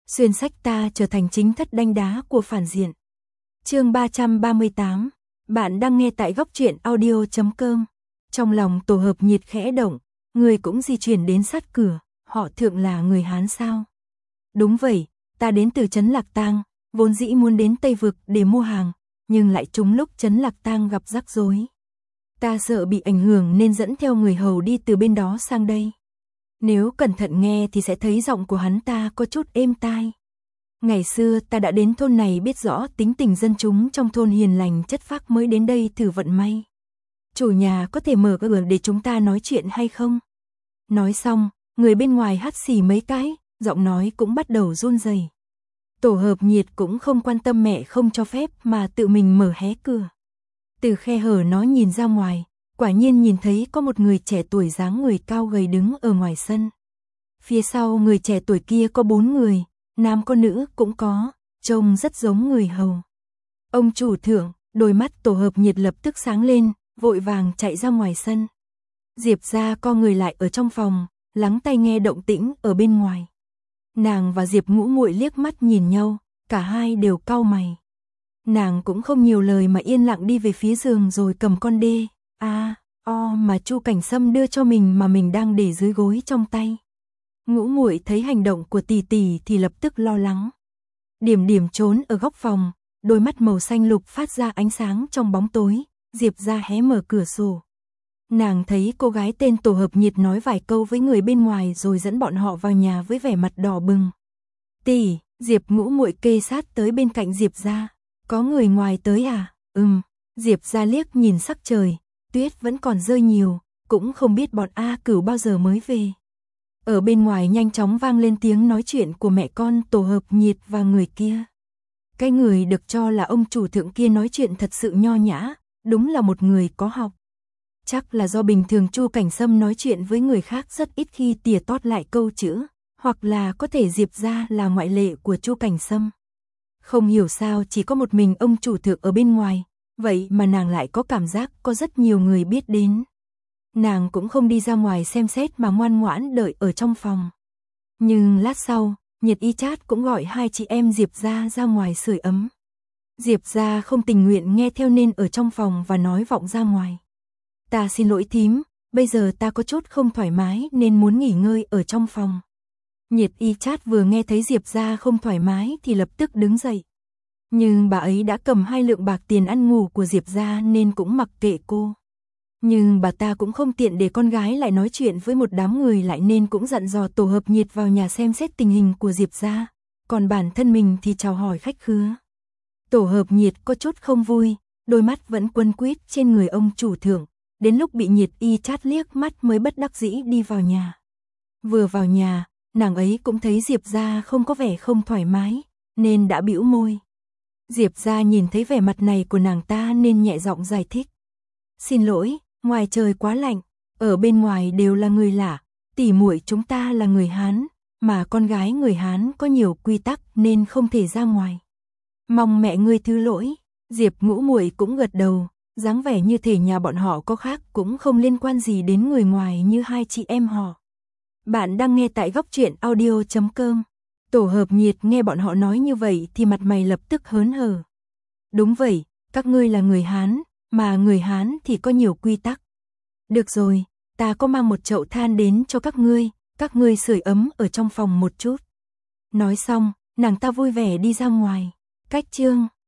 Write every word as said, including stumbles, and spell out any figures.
xuyên sách ta trở thành chính thất đanh đá của phản diện. Chương ba trăm ba mươi tám, bạn đang nghe tại góc truyện audio chấm com. Trong lòng Tổ Hợp Nhiệt khẽ động, người cũng di chuyển đến sát cửa, họ Thượng là người Hán sao? Đúng vậy, ta đến từ trấn Lạc Tang, vốn dĩ muốn đến Tây Vực để mua hàng, nhưng lại trúng lúc trấn Lạc Tang gặp rắc rối. Ta sợ bị ảnh hưởng nên dẫn theo người hầu đi từ bên đó sang đây. Nếu cẩn thận nghe thì sẽ thấy giọng của hắn ta có chút êm tai. Ngày xưa ta đã đến thôn này biết rõ tính tình dân chúng trong thôn hiền lành chất phác mới đến đây thử vận may. Chủ nhà có thể mở cửa để chúng ta nói chuyện hay không? Nói xong, người bên ngoài hắt xì mấy cái, giọng nói cũng bắt đầu run rẩy. Tổ Hợp Nhiệt cũng không quan tâm mẹ không cho phép mà tự mình mở hé cửa. Từ khe hở nó nhìn ra ngoài, quả nhiên nhìn thấy có một người trẻ tuổi dáng người cao gầy đứng ở ngoài sân. Phía sau người trẻ tuổi kia có bốn người, nam có nữ cũng có, trông rất giống người hầu. Ông chủ thượng, đôi mắt Tổ Hợp Nhiệt lập tức sáng lên, vội vàng chạy ra ngoài sân. Diệp gia co người lại ở trong phòng, lắng tai nghe động tĩnh ở bên ngoài. Nàng và Diệp Ngũ Muội liếc mắt nhìn nhau, cả hai đều cau mày. Nàng cũng không nhiều lời mà yên lặng đi về phía giường rồi cầm con đê, a, o mà Chu Cảnh Sâm đưa cho mình mà mình đang để dưới gối trong tay. Ngũ Muội thấy hành động của tỷ tỷ thì lập tức lo lắng. Điểm điểm trốn ở góc phòng, đôi mắt màu xanh lục phát ra ánh sáng trong bóng tối, Diệp ra hé mở cửa sổ. Nàng thấy cô gái tên Tổ Hợp Nhiệt nói vài câu với người bên ngoài rồi dẫn bọn họ vào nhà với vẻ mặt đỏ bừng. Tỷ, Diệp Ngũ Muội kê sát tới bên cạnh Diệp ra. Có người ngoài tới à? Ừm, Diệp ra liếc nhìn sắc trời, tuyết vẫn còn rơi nhiều, cũng không biết bọn A Cửu bao giờ mới về. Ở bên ngoài nhanh chóng vang lên tiếng nói chuyện của mẹ con Tổ Hợp Nhiệt và người kia. Cái người được cho là ông chủ thượng kia nói chuyện thật sự nho nhã, đúng là một người có học. Chắc là do bình thường Chu Cảnh Sâm nói chuyện với người khác rất ít khi tỉa tót lại câu chữ, hoặc là có thể Diệp ra là ngoại lệ của Chu Cảnh Sâm. Không hiểu sao chỉ có một mình ông chủ thượng ở bên ngoài, vậy mà nàng lại có cảm giác có rất nhiều người biết đến. Nàng cũng không đi ra ngoài xem xét mà ngoan ngoãn đợi ở trong phòng. Nhưng lát sau, Nhiệt Y Chát cũng gọi hai chị em Diệp ra ra ngoài sưởi ấm. Diệp ra không tình nguyện nghe theo nên ở trong phòng và nói vọng ra ngoài. Ta xin lỗi thím, bây giờ ta có chút không thoải mái nên muốn nghỉ ngơi ở trong phòng. Nhiệt Y Chát vừa nghe thấy Diệp ra không thoải mái thì lập tức đứng dậy. Nhưng bà ấy đã cầm hai lượng bạc tiền ăn ngủ của Diệp ra nên cũng mặc kệ cô. Nhưng bà ta cũng không tiện để con gái lại nói chuyện với một đám người lại nên cũng dặn dò Tổ Hợp Nhiệt vào nhà xem xét tình hình của Diệp ra, còn bản thân mình thì chào hỏi khách khứa. Tổ Hợp Nhiệt có chút không vui, đôi mắt vẫn quấn quýt trên người ông chủ thượng, đến lúc bị Nhiệt Y Chát liếc mắt mới bất đắc dĩ đi vào nhà. Vừa vào nhà, nàng ấy cũng thấy Diệp ra không có vẻ không thoải mái, nên đã bĩu môi. Diệp ra nhìn thấy vẻ mặt này của nàng ta nên nhẹ giọng giải thích. Xin lỗi, ngoài trời quá lạnh, ở bên ngoài đều là người lạ, tỷ muội chúng ta là người Hán, mà con gái người Hán có nhiều quy tắc nên không thể ra ngoài. Mong mẹ ngươi thứ lỗi. Diệp Ngũ Muội cũng gật đầu, dáng vẻ như thể nhà bọn họ có khác cũng không liên quan gì đến người ngoài như hai chị em họ. Bạn đang nghe tại góc truyện audio chấm com. Tổ Hợp Nhiệt nghe bọn họ nói như vậy thì mặt mày lập tức hớn hở. Đúng vậy, các ngươi là người Hán, mà người Hán thì có nhiều quy tắc. Được rồi, ta có mang một chậu than đến cho các ngươi, các ngươi sưởi ấm ở trong phòng một chút. Nói xong, nàng ta vui vẻ đi ra ngoài. Cách chương